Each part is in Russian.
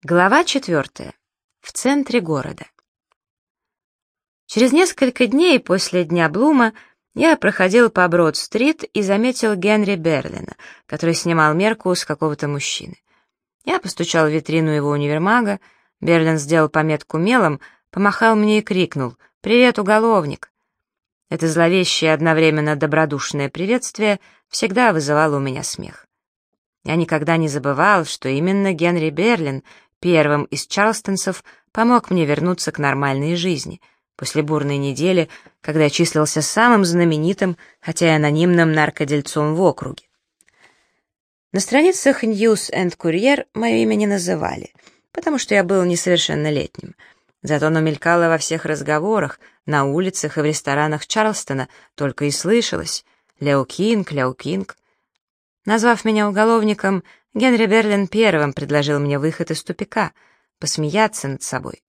Глава 4. В центре города. Через несколько дней после Дня Блума я проходил по Брод-стрит и заметил Генри Берлина, который снимал мерку с какого-то мужчины. Я постучал в витрину его универмага, Берлин сделал пометку мелом, помахал мне и крикнул: «Привет, уголовник!». Это зловещее и одновременно добродушное приветствие всегда вызывало у меня смех. Я никогда не забывал, что именно Генри Берлин первым из чарльстонцев помог мне вернуться к нормальной жизни после бурной недели, когда я числился самым знаменитым, хотя и анонимным наркодельцом в округе. На страницах News and Courier мое имя не называли, потому что я был несовершеннолетним. Зато оно мелькало во всех разговорах, на улицах и в ресторанах Чарльстона, только и слышалось: «Лео Кинг, Лео Кинг». Назвав меня уголовником, Генри Берлин первым предложил мне выход из тупика, посмеяться над собой.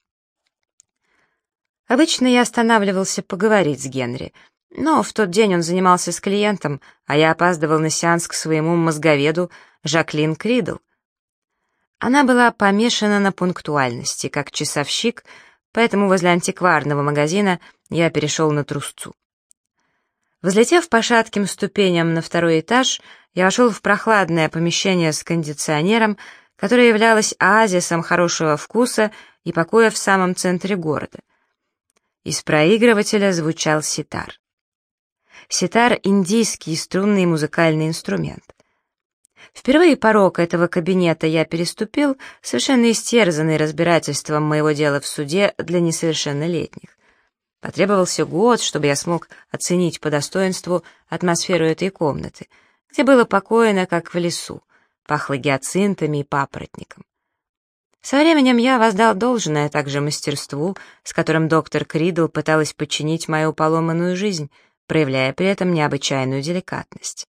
Обычно я останавливался поговорить с Генри, но в тот день он занимался с клиентом, а я опаздывал на сеанс к своему мозговеду Жаклин Кридл. Она была помешана на пунктуальности, как часовщик, поэтому возле антикварного магазина я перешел на трусцу. Взлетев по шатким ступеням на второй этаж, я вошел в прохладное помещение с кондиционером, которое являлось оазисом хорошего вкуса и покоя в самом центре города. Из проигрывателя звучал ситар. Ситар — индийский струнный музыкальный инструмент. Впервые порог этого кабинета я переступил, совершенно истерзанный разбирательством моего дела в суде для несовершеннолетних. Потребовался год, чтобы я смог оценить по достоинству атмосферу этой комнаты, где было покойно, как в лесу, пахло гиацинтами и папоротником. Со временем я воздал должное также мастерству, с которым доктор Кридл пыталась подчинить мою поломанную жизнь, проявляя при этом необычайную деликатность.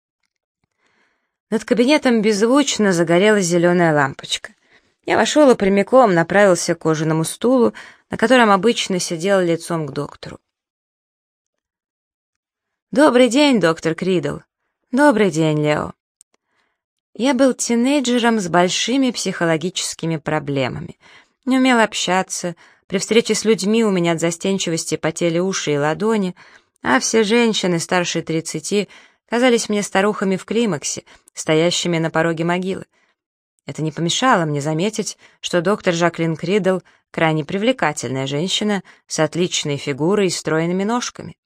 Над кабинетом беззвучно загорелась зеленая лампочка. Я вошел и прямиком направился к кожаному стулу, на котором обычно сидел лицом к доктору. «Добрый день, доктор Кридл». «Добрый день, Лео». Я был тинейджером с большими психологическими проблемами. Не умел общаться, при встрече с людьми у меня от застенчивости потели уши и ладони, а все женщины старше 30 казались мне старухами в климаксе, стоящими на пороге могилы. Это не помешало мне заметить, что доктор Жаклин Кридл — крайне привлекательная женщина с отличной фигурой и стройными ножками.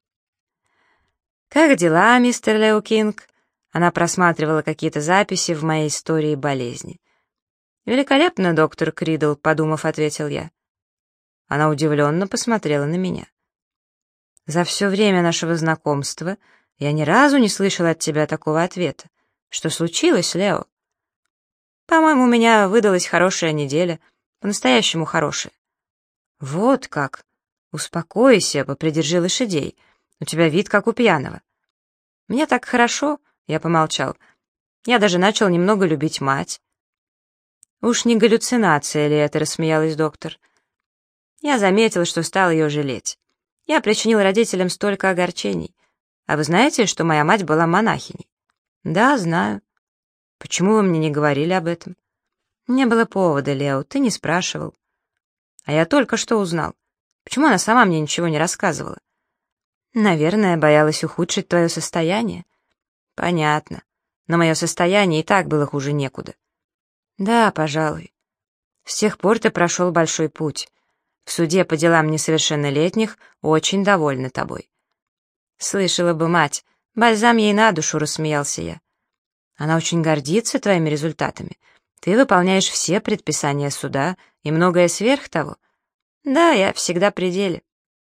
«Как дела, мистер Лео Кинг?» Она просматривала какие-то записи в моей истории болезни. «Великолепно, доктор Кридл», — подумав, ответил я. Она удивленно посмотрела на меня. «За все время нашего знакомства я ни разу не слышал от тебя такого ответа. Что случилось, Лео?» «По-моему, у меня выдалась хорошая неделя, по-настоящему хорошая». «Вот как! Успокойся, попридержи лошадей. У тебя вид как у пьяного». «Мне так хорошо», — я помолчал. «Я даже начал немного любить мать». «Уж не галлюцинация ли это?» — рассмеялась доктор. Я заметил, что стал ее жалеть. Я причинил родителям столько огорчений. А вы знаете, что моя мать была монахиней? «Да, знаю». «Почему вы мне не говорили об этом?» «Не было повода, Лео, ты не спрашивал». «А я только что узнал. Почему она сама мне ничего не рассказывала?» «Наверное, боялась ухудшить твое состояние». «Понятно. Но мое состояние и так было хуже некуда». «Да, пожалуй. С тех пор ты прошел большой путь. В суде по делам несовершеннолетних очень довольна тобой». «Слышала бы мать, бальзам ей на душу», — рассмеялся я. «Она очень гордится твоими результатами. Ты выполняешь все предписания суда и многое сверх того». «Да, я всегда при деле».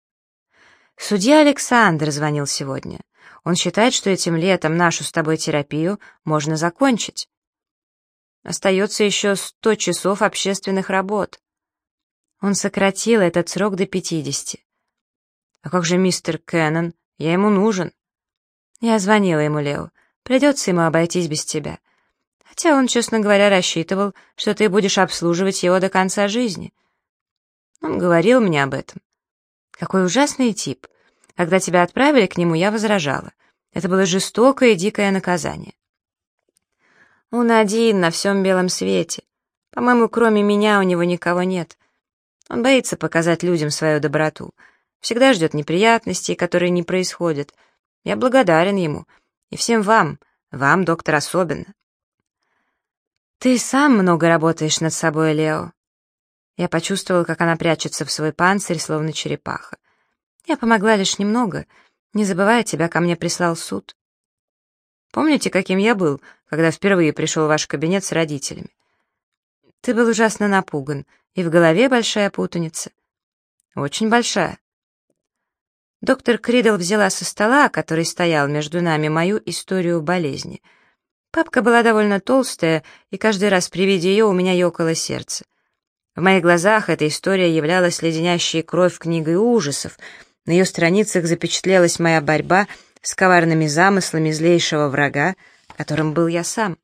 «Судья Александр звонил сегодня. Он считает, что этим летом нашу с тобой терапию можно закончить. Остается еще 100 часов общественных работ». Он сократил этот срок до 50. «А как же мистер Кеннон? Я ему нужен». Я звонила ему, Лео. Придется ему обойтись без тебя. Хотя он, честно говоря, рассчитывал, что ты будешь обслуживать его до конца жизни. Он говорил мне об этом. Какой ужасный тип. Когда тебя отправили к нему, я возражала. Это было жестокое и дикое наказание. Он один на всем белом свете. По-моему, кроме меня у него никого нет. Он боится показать людям свою доброту. Всегда ждет неприятностей, которые не происходят. Я благодарен ему. И всем вам, доктор, особенно. Ты сам много работаешь над собой, Лео. Я почувствовала, как она прячется в свой панцирь, словно черепаха. Я помогла лишь немного. Не забывая, тебя ко мне прислал суд. Помните, каким я был, когда впервые пришел в ваш кабинет с родителями? Ты был ужасно напуган, и в голове большая путаница. Очень большая. Доктор Кридл взяла со стола, который стоял между нами, мою историю болезни. Папка была довольно толстая, и каждый раз при виде ее у меня ёкало сердце. В моих глазах эта история являлась леденящей кровь книгой ужасов. На ее страницах запечатлелась моя борьба с коварными замыслами злейшего врага, которым был я сам.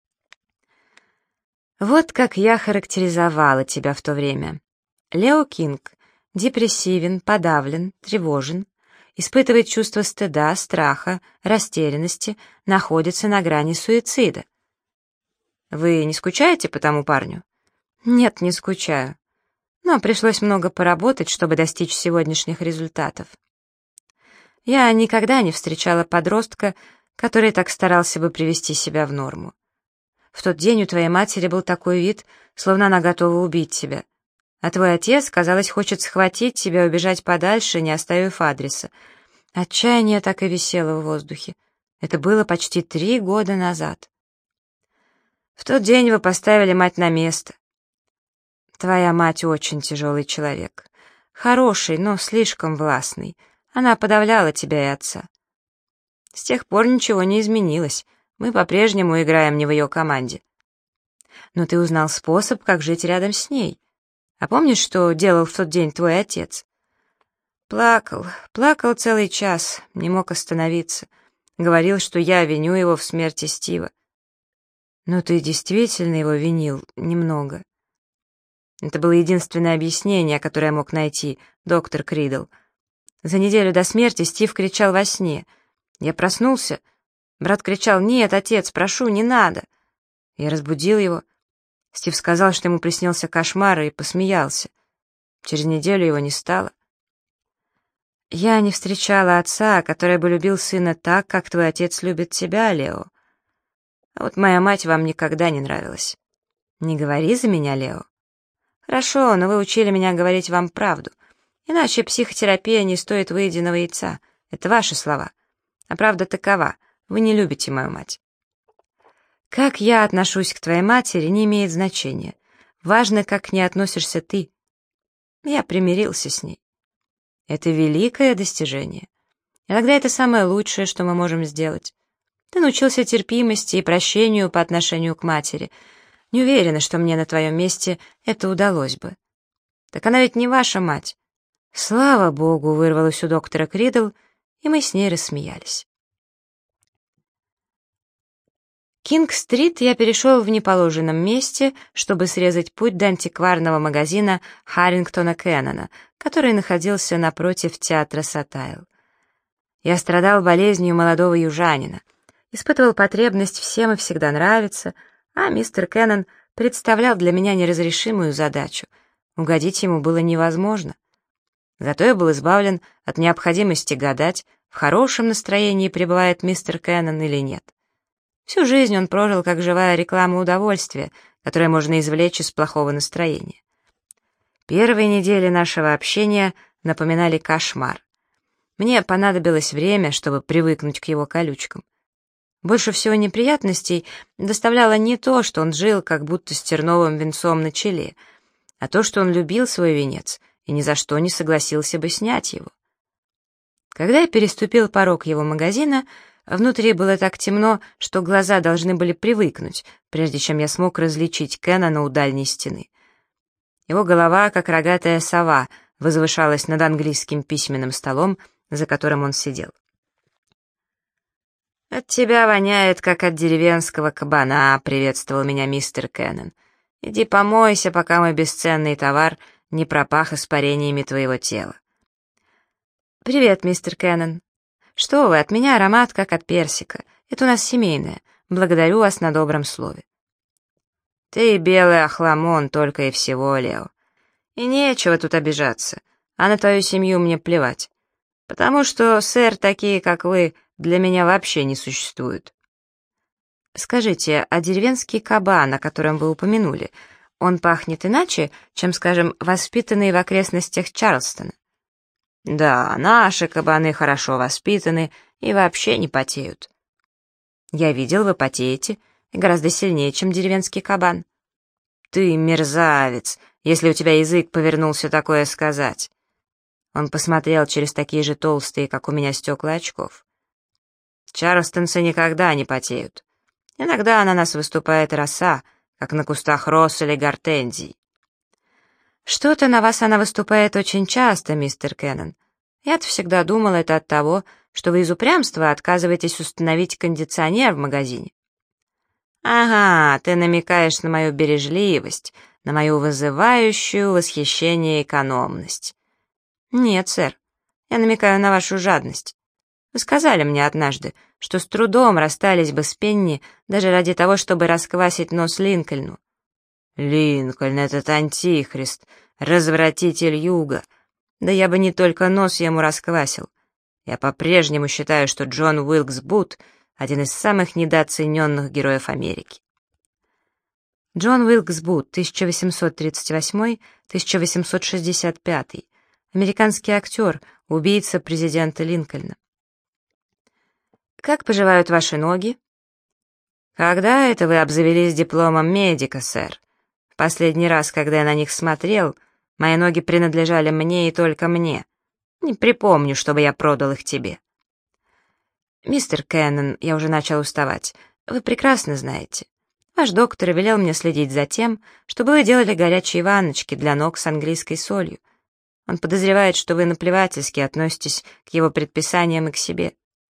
Вот как я характеризовала тебя в то время. Лео Кинг, депрессивен, подавлен, тревожен, испытывает чувство стыда, страха, растерянности, находится на грани суицида. Вы не скучаете по тому парню? Нет, не скучаю. Но пришлось много поработать, чтобы достичь сегодняшних результатов. Я никогда не встречала подростка, который так старался бы привести себя в норму. В тот день у твоей матери был такой вид, словно она готова убить тебя. А твой отец, казалось, хочет схватить тебя и убежать подальше, не оставив адреса. Отчаяние так и висело в воздухе. Это было почти 3 года назад. В тот день вы поставили мать на место. Твоя мать очень тяжелый человек. Хороший, но слишком властный. Она подавляла тебя и отца. С тех пор ничего не изменилось. Мы по-прежнему играем не в ее команде. Но ты узнал способ, как жить рядом с ней. А помнишь, что делал в тот день твой отец? Плакал целый час, не мог остановиться. Говорил, что я виню его в смерти Стива. Но ты действительно его винил немного. Это было единственное объяснение, которое я мог найти, доктор Кридл. За неделю до смерти Стив кричал во сне. Я проснулся. Брат кричал: «Нет, отец, прошу, не надо». Я разбудил его. Стив сказал, что ему приснился кошмар, и посмеялся. Через неделю его не стало. Я не встречала отца, который бы любил сына так, как твой отец любит тебя, Лео. А вот моя мать вам никогда не нравилась. Не говори за меня, Лео. Хорошо, но вы учили меня говорить вам правду. Иначе психотерапия не стоит выеденного яйца. Это ваши слова. А правда такова: вы не любите мою мать. Как я отношусь к твоей матери, не имеет значения. Важно, как к ней относишься ты. Я примирился с ней. Это великое достижение. Иногда это самое лучшее, что мы можем сделать. Ты научился терпимости и прощению по отношению к матери. Не уверена, что мне на твоем месте это удалось бы. Так она ведь не ваша мать. Слава богу, вырвалось у доктора Кридл, и мы с ней рассмеялись. Кинг-стрит я перешел в неположенном месте, чтобы срезать путь до антикварного магазина Харрингтона Кеннона, который находился напротив театра Сатайл. Я страдал болезнью молодого южанина, испытывал потребность всем и всегда нравиться, а мистер Кеннон представлял для меня неразрешимую задачу. Угодить ему было невозможно. Зато я был избавлен от необходимости гадать, в хорошем настроении пребывает мистер Кеннон или нет. Всю жизнь он прожил как живая реклама удовольствия, которое можно извлечь из плохого настроения. Первые недели нашего общения напоминали кошмар. Мне понадобилось время, чтобы привыкнуть к его колючкам. Больше всего неприятностей доставляло не то, что он жил как будто с терновым венцом на челе, а то, что он любил свой венец и ни за что не согласился бы снять его. Когда я переступил порог его магазина, внутри было так темно, что глаза должны были привыкнуть, прежде чем я смог различить Кеннона у дальней стены. Его голова, как рогатая сова, возвышалась над английским письменным столом, за которым он сидел. «От тебя воняет, как от деревенского кабана», — приветствовал меня мистер Кеннон. «Иди помойся, пока мой бесценный товар не пропах испарениями твоего тела». «Привет, мистер Кеннон. Что вы, от меня аромат, как от персика. Это у нас семейное. Благодарю вас на добром слове». Ты белый охламон только и всего, Лео. И нечего тут обижаться, а на твою семью мне плевать. Потому что, сэр, такие, как вы, для меня вообще не существуют. Скажите, а деревенский кабан, о котором вы упомянули, он пахнет иначе, чем, скажем, воспитанный в окрестностях Чарльстона? Да, наши кабаны хорошо воспитаны и вообще не потеют. Я видел, вы потеете, и гораздо сильнее, чем деревенский кабан. Ты мерзавец, если у тебя язык повернулся такое сказать. Он посмотрел через такие же толстые, как у меня, стекла очков. Чарльстонцы никогда не потеют. Иногда на нас выступает роса, как на кустах роз или гортензий. Что-то на вас она выступает очень часто, мистер Кеннон. Я-то всегда думала, это от того, что вы из упрямства отказываетесь установить кондиционер в магазине. Ага, ты намекаешь на мою бережливость, на мою вызывающую восхищение экономность. Нет, сэр, я намекаю на вашу жадность. Вы сказали мне однажды, что с трудом расстались бы с Пенни даже ради того, чтобы расквасить нос Линкольну. Линкольн — этот антихрист, развратитель юга. Да я бы не только нос ему расквасил. Я по-прежнему считаю, что Джон Уилкс Бут — один из самых недооцененных героев Америки. Джон Уилкс Бут, 1838-1865, американский актер, убийца президента Линкольна. Как поживают ваши ноги? Когда это вы обзавелись дипломом медика, сэр? В последний раз, когда я на них смотрел, мои ноги принадлежали мне и только мне. Не припомню, чтобы я продал их тебе. Мистер Кеннон, я уже начал уставать. Вы прекрасно знаете. Ваш доктор велел мне следить за тем, чтобы вы делали горячие ванночки для ног с английской солью. Он подозревает, что вы наплевательски относитесь к его предписаниям и к себе.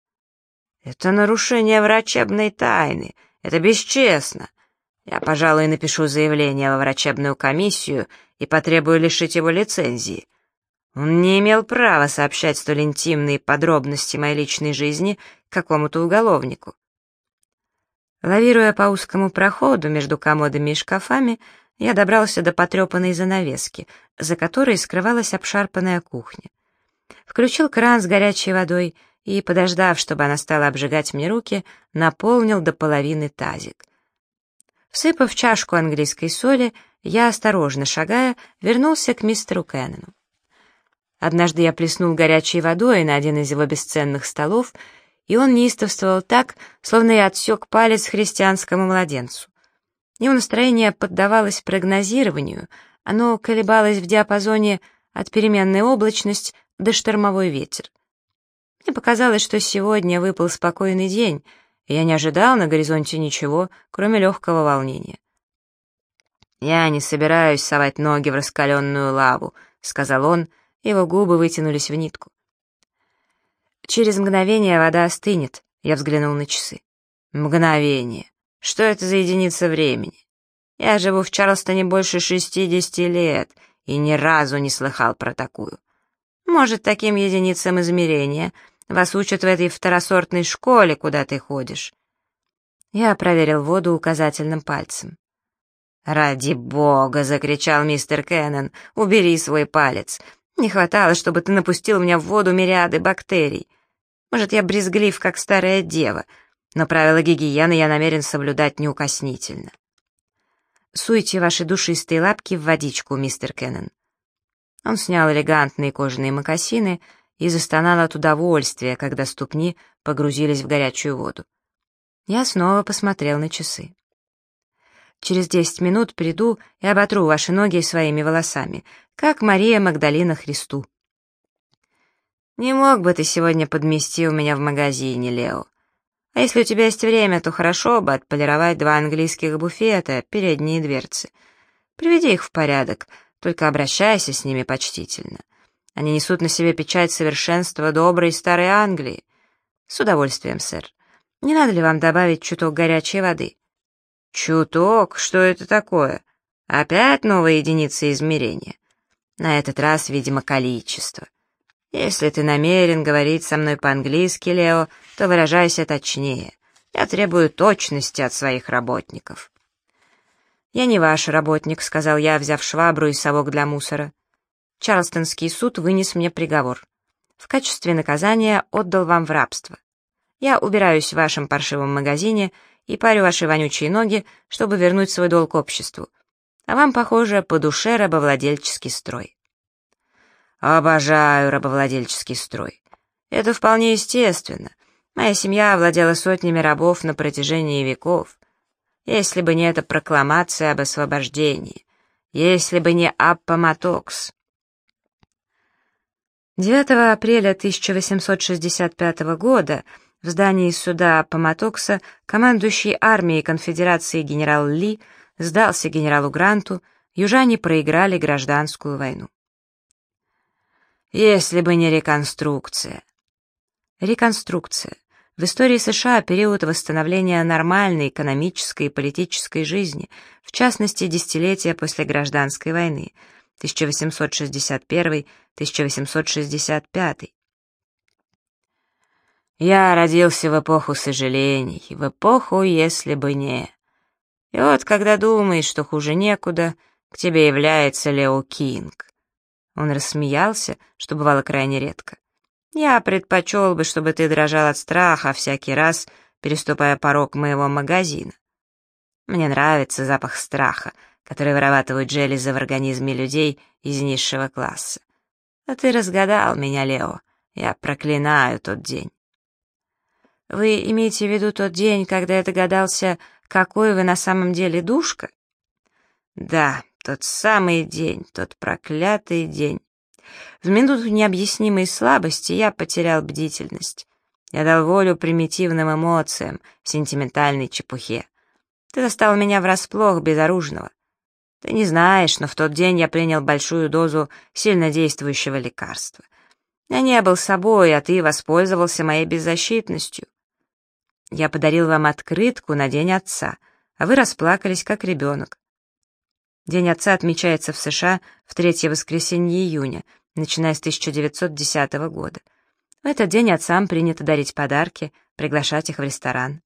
Это нарушение врачебной тайны. Это бесчестно. Я, пожалуй, напишу заявление во врачебную комиссию и потребую лишить его лицензии. Он не имел права сообщать столь интимные подробности моей личной жизни какому-то уголовнику. Лавируя по узкому проходу между комодами и шкафами, я добрался до потрепанной занавески, за которой скрывалась обшарпанная кухня. Включил кран с горячей водой и, подождав, чтобы она стала обжигать мне руки, наполнил до половины тазик. Всыпав в чашку английской соли, я, осторожно шагая, вернулся к мистеру Кеннону. Однажды я плеснул горячей водой на один из его бесценных столов, и он неистовствовал так, словно я отсек палец христианскому младенцу. Его настроение поддавалось прогнозированию, оно колебалось в диапазоне от переменной облачность до штормовой ветер. Мне показалось, что сегодня выпал спокойный день, и я не ожидал на горизонте ничего, кроме легкого волнения. «Я не собираюсь совать ноги в раскаленную лаву», — сказал он, его губы вытянулись в нитку. «Через мгновение вода остынет», — я взглянул на часы. «Мгновение. Что это за единица времени? Я живу в Чарльстоне больше 60 лет и ни разу не слыхал про такую. Может, таким единицам измерения вас учат в этой второсортной школе, куда ты ходишь?» Я проверил воду указательным пальцем. «Ради бога!» — закричал мистер Кеннон. «Убери свой палец! Не хватало, чтобы ты напустил меня в воду мириады бактерий. Может, я брезглив, как старая дева, но правила гигиены я намерен соблюдать неукоснительно. Суйте ваши душистые лапки в водичку, мистер Кеннон». Он снял элегантные кожаные мокасины и застонал от удовольствия, когда ступни погрузились в горячую воду. Я снова посмотрел на часы. «Через 10 минут приду и оботру ваши ноги своими волосами, как Мария Магдалина Христу». «Не мог бы ты сегодня подмести у меня в магазине, Лео? А если у тебя есть время, то хорошо бы отполировать 2 английских буфета, передние дверцы. Приведи их в порядок, только обращайся с ними почтительно. Они несут на себе печать совершенства доброй старой Англии. С удовольствием, сэр. Не надо ли вам добавить чуток горячей воды?» «Чуток? Что это такое? Опять новая единица измерения? На этот раз, видимо, количество. Если ты намерен говорить со мной по-английски, Лео, то выражайся точнее. Я требую точности от своих работников». «Я не ваш работник», — сказал я, взяв швабру и совок для мусора. «Чарлстонский суд вынес мне приговор. В качестве наказания отдал вам в рабство. Я убираюсь в вашем паршивом магазине и парю ваши вонючие ноги, чтобы вернуть свой долг обществу. А вам, похоже, по душе рабовладельческий строй». «Обожаю рабовладельческий строй. Это вполне естественно. Моя семья владела сотнями рабов на протяжении веков. Если бы не эта прокламация об освобождении, если бы не Аппоматокс». 9 апреля 1865 года в здании суда Аппоматокса командующий армией конфедерации генерал Ли сдался генералу Гранту, южане проиграли гражданскую войну. Если бы не реконструкция. Реконструкция. В истории США период восстановления нормальной экономической и политической жизни, в частности, десятилетия после гражданской войны, 1861-1865. Я родился в эпоху сожалений, в эпоху «если бы не». И вот, когда думаешь, что хуже некуда, к тебе является Лео Кинг. Он рассмеялся, что бывало крайне редко. Я предпочел бы, чтобы ты дрожал от страха всякий раз, переступая порог моего магазина. Мне нравится запах страха, который вырабатывают железы в организме людей из низшего класса. А ты разгадал меня, Лео. Я проклинаю тот день. Вы имеете в виду тот день, когда я догадался, какой вы на самом деле душка? Да, тот самый день, тот проклятый день. В минуту необъяснимой слабости я потерял бдительность. Я дал волю примитивным эмоциям, сентиментальной чепухе. Ты застал меня врасплох, безоружного. Ты не знаешь, но в тот день я принял большую дозу сильнодействующего лекарства. Я не был собой, а ты воспользовался моей беззащитностью. Я подарил вам открытку на День Отца, а вы расплакались, как ребенок. День Отца отмечается в США в третье воскресенье июня, начиная с 1910 года. В этот день отцам принято дарить подарки, приглашать их в ресторан.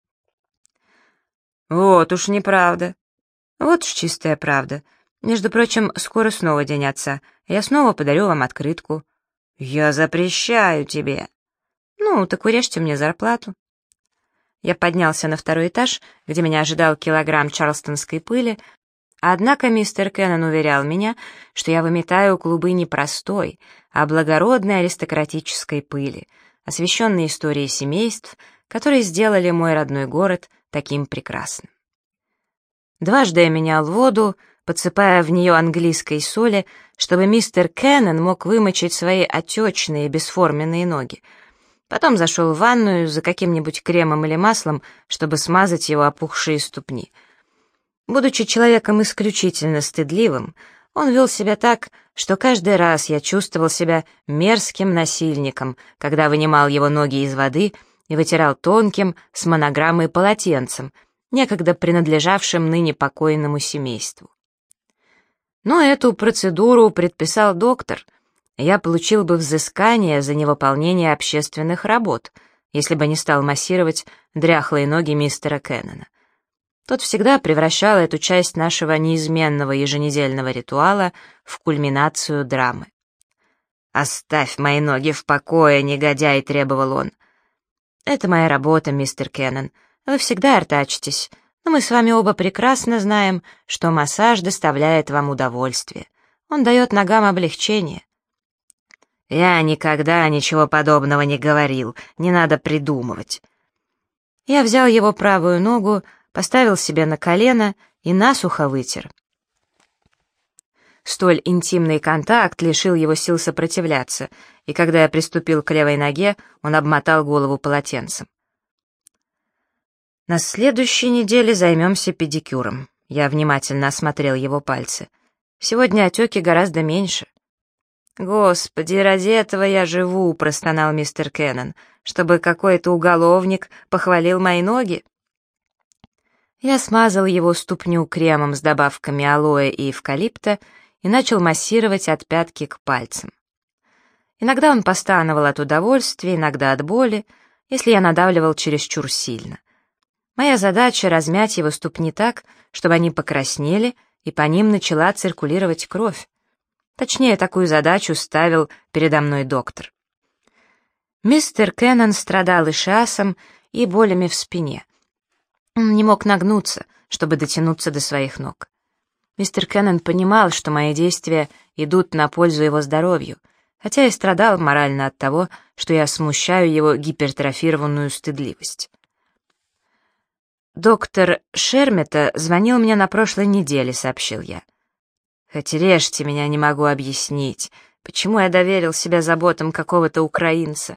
Вот уж неправда. Вот уж чистая правда. Между прочим, скоро снова День Отца, и я снова подарю вам открытку. Я запрещаю тебе. Ну, так урежьте мне зарплату. Я поднялся на второй этаж, где меня ожидал килограмм чарлстонской пыли, однако мистер Кеннон уверял меня, что я выметаю клубы не простой, а благородной аристократической пыли, освещенной историей семейств, которые сделали мой родной город таким прекрасным. Дважды я менял воду, подсыпая в нее английской соли, чтобы мистер Кеннон мог вымочить свои отечные бесформенные ноги. Потом зашел в ванную за каким-нибудь кремом или маслом, чтобы смазать его опухшие ступни. Будучи человеком исключительно стыдливым, он вел себя так, что каждый раз я чувствовал себя мерзким насильником, когда вынимал его ноги из воды и вытирал тонким с монограммой полотенцем, некогда принадлежавшим ныне покойному семейству. Но эту процедуру предписал доктор. Я получил бы взыскание за невыполнение общественных работ, если бы не стал массировать дряхлые ноги мистера Кеннона. Тот всегда превращал эту часть нашего неизменного еженедельного ритуала в кульминацию драмы. «Оставь мои ноги в покое, негодяй!» — требовал он. «Это моя работа, мистер Кеннон. Вы всегда артачитесь, но мы с вами оба прекрасно знаем, что массаж доставляет вам удовольствие. Он дает ногам облегчение». «Я никогда ничего подобного не говорил, не надо придумывать». Я взял его правую ногу, поставил себе на колено и насухо вытер. Столь интимный контакт лишил его сил сопротивляться, и когда я приступил к левой ноге, он обмотал голову полотенцем. На следующей неделе займемся педикюром. Я внимательно осмотрел его пальцы. Сегодня отеки гораздо меньше. «Господи, ради этого я живу», — простонал мистер Кеннон, «чтобы какой-то уголовник похвалил мои ноги». Я смазал его ступню кремом с добавками алоэ и эвкалипта и начал массировать от пятки к пальцам. Иногда он постановал от удовольствия, иногда от боли, если я надавливал чересчур сильно. Моя задача — размять его ступни так, чтобы они покраснели, и по ним начала циркулировать кровь. Точнее, такую задачу ставил передо мной доктор. Мистер Кеннон страдал ишиасом и болями в спине. Он не мог нагнуться, чтобы дотянуться до своих ног. Мистер Кеннон понимал, что мои действия идут на пользу его здоровью, хотя и страдал морально от того, что я смущаю его гипертрофированную стыдливость. «Доктор Шермета звонил мне на прошлой неделе», — сообщил я. «Хоть режьте меня, не могу объяснить, почему я доверил себя заботам какого-то украинца».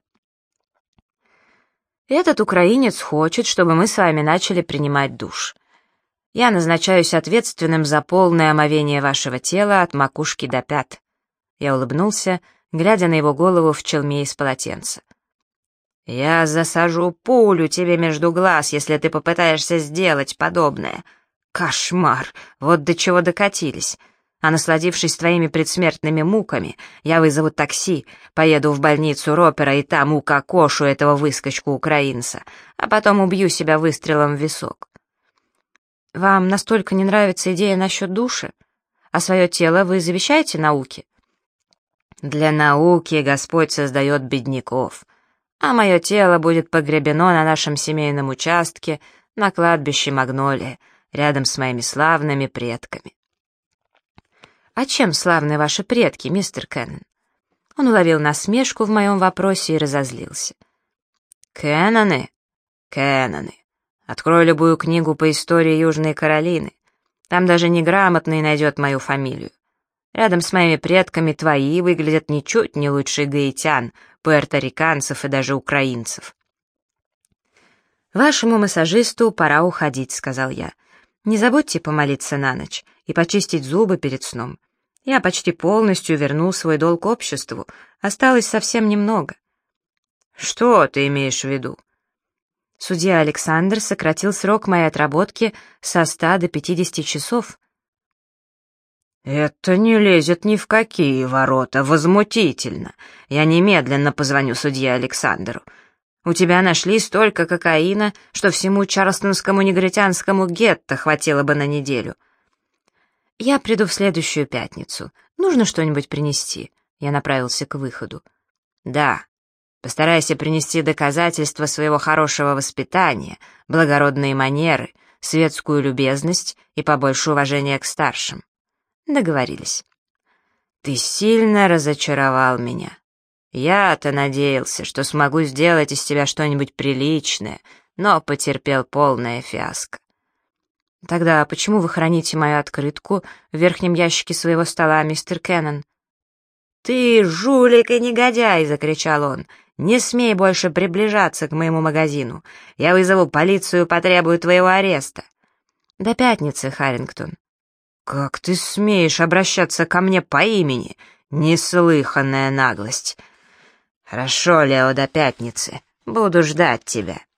«Этот украинец хочет, чтобы мы с вами начали принимать душ. Я назначаюсь ответственным за полное омовение вашего тела от макушки до пят». Я улыбнулся, глядя на его голову в челме из полотенца. «Я засажу пулю тебе между глаз, если ты попытаешься сделать подобное. Кошмар! Вот до чего докатились. А насладившись твоими предсмертными муками, я вызову такси, поеду в больницу Ропера и там укокошу этого выскочку-украинца, а потом убью себя выстрелом в висок». «Вам настолько не нравится идея насчет душа? А свое тело вы завещаете науке?» «Для науки Господь создает бедняков, а мое тело будет погребено на нашем семейном участке на кладбище Магнолия, рядом с моими славными предками». «А чем славны ваши предки, мистер Кеннон?» Он уловил насмешку в моем вопросе и разозлился. «Кенноны? Кенноны. Открой любую книгу по истории Южной Каролины. Там даже неграмотный найдет мою фамилию. Рядом с моими предками твои выглядят ничуть не лучше гаитян, пуэрториканцев и даже украинцев». «Вашему массажисту пора уходить», — сказал я. «Не забудьте помолиться на ночь и почистить зубы перед сном. Я почти полностью вернул свой долг обществу, осталось совсем немного». «Что ты имеешь в виду?» Судья Александр сократил срок моей отработки со 100 до 50 часов. «Это не лезет ни в какие ворота, возмутительно. Я немедленно позвоню судье Александру. У тебя нашли столько кокаина, что всему чарльстонскому негритянскому гетто хватило бы на неделю». «Я приду в следующую пятницу. Нужно что-нибудь принести?» Я направился к выходу. «Да. Постарайся принести доказательства своего хорошего воспитания, благородные манеры, светскую любезность и побольше уважения к старшим». «Договорились». «Ты сильно разочаровал меня. Я-то надеялся, что смогу сделать из тебя что-нибудь приличное, но потерпел полное фиаско». «Тогда почему вы храните мою открытку в верхнем ящике своего стола, мистер Кеннон?» «Ты жулик и негодяй!» — закричал он. «Не смей больше приближаться к моему магазину. Я вызову полицию и потребую твоего ареста». «До пятницы, Харрингтон». «Как ты смеешь обращаться ко мне по имени? Неслыханная наглость!» «Хорошо, Лео, до пятницы. Буду ждать тебя».